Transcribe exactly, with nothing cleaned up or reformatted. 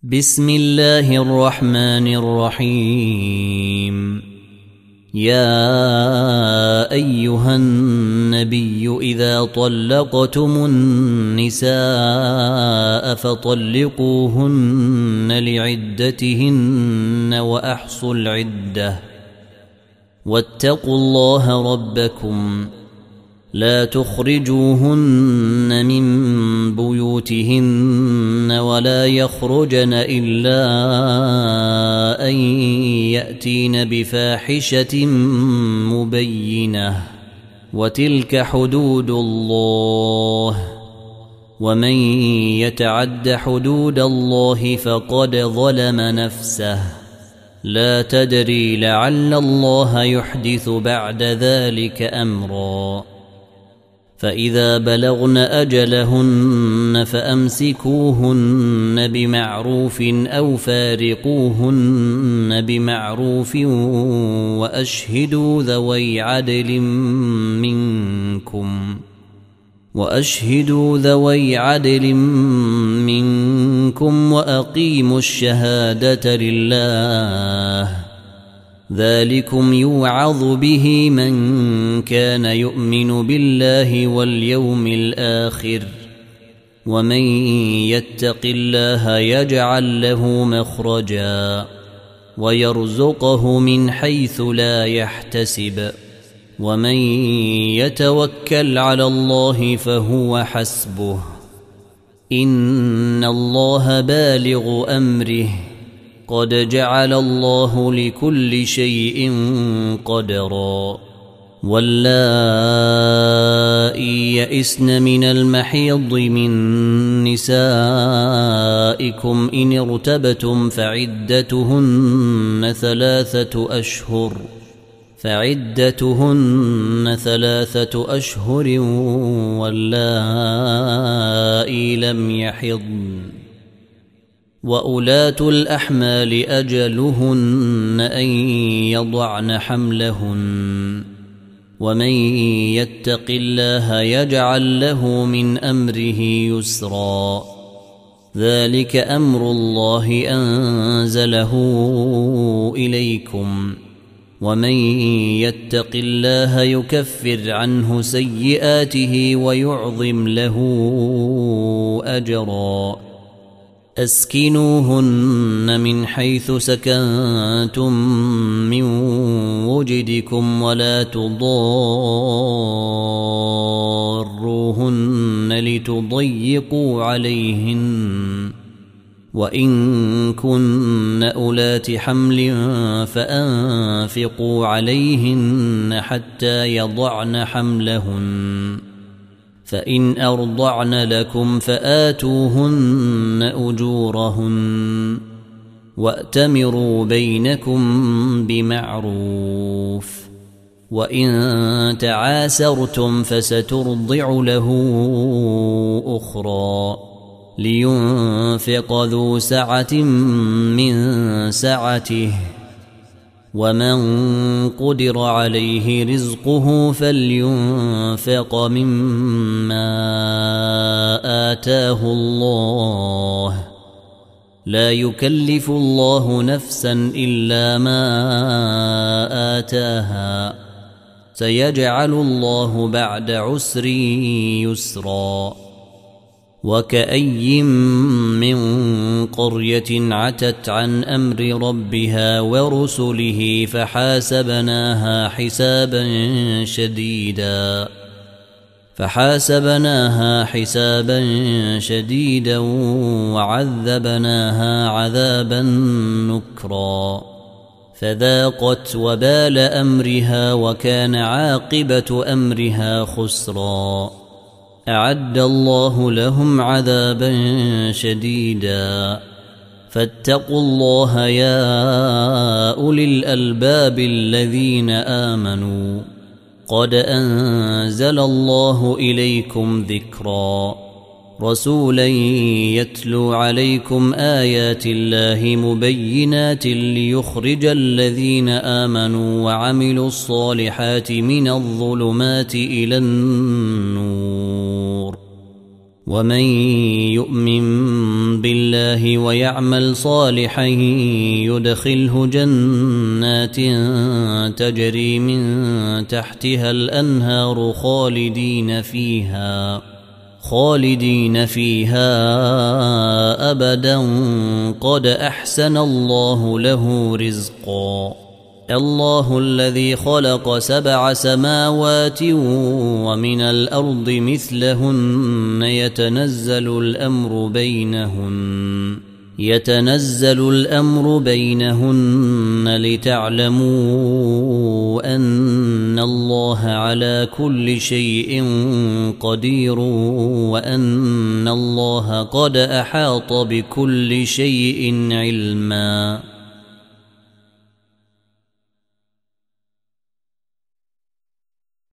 بسم الله الرحمن الرحيم. يا أيها النبي إذا طلقتم النساء فطلقوهن لعدتهن وأحصوا العدة واتقوا الله ربكم لا تخرجوهن من بيوتهن ولا يخرجن إلا أن يأتين بفاحشة مبينة وتلك حدود الله ومن يتعد حدود الله فقد ظلم نفسه لا تدري لعل الله يحدث بعد ذلك أمرا. فإذا بلغن أجلهن فأمسكوهن بمعروف أو فارقوهن بمعروف وأشهدوا ذوي عدل منكم وأشهدوا ذوي عدل منكم وأقيموا الشهادة لله ذلكم يوعظ به من كان يؤمن بالله واليوم الآخر ومن يتق الله يجعل له مخرجا ويرزقه من حيث لا يحتسب ومن يتوكل على الله فهو حسبه إن الله بالغ أمره قد جعل الله لكل شيء قدرا. واللائي يئسن من المحيض من نسائكم إن ارتبتم فعدتهن ثلاثة أشهر فعدتهن ثلاثة أشهر واللائي لم يحضن وأولاة الأحمال أجلهن أن يضعن حملهن ومن يتق الله يجعل له من أمره يسرا ذلك أمر الله أنزله إليكم ومن يتق الله يكفر عنه سيئاته ويعظم له أجرا. أسكنوهن من حيث سكنتم من وجدكم ولا تضاروهن لتضيقوا عليهن وإن كن أولات حمل فأنفقوا عليهن حتى يضعن حملهن فإن أرضعن لكم فآتوهن أجورهن وأتمروا بينكم بمعروف وإن تعاسرتم فسترضع له أخرى لينفق ذو سعة من سعته ومن قدر عليه رزقه فلينفق مما آتاه الله لا يكلف الله نفسا إلا ما آتاها سيجعل الله بعد عسر يسرا. وكأي من قرية عتت عن أمر ربها ورسله فحاسبناها حسابا شديدا فحاسبناها حسابا شديدا وعذبناها عذابا نكرا فذاقت وبال أمرها وكان عاقبة أمرها خسرا. أعد الله لهم عذابا شديدا فاتقوا الله يا أولي الألباب الذين آمنوا قد أنزل الله إليكم ذكرا رسولا يتلو عليكم آيات الله مبينات ليخرج الذين آمنوا وعملوا الصالحات من الظلمات إلى النور ومن يؤمن بالله ويعمل صالحا يدخله جنات تجري من تحتها الأنهار خالدين فيها خالدين فيها أبدا قد أحسن الله له رزقا الله الذي خلق سبع سماوات ومن الأرض مثلهن يتنزل الأمر بينهن يتنزل الأمر بينهن لتعلموا أن الله على كل شيء قدير وأن الله قد أحاط بكل شيء علما.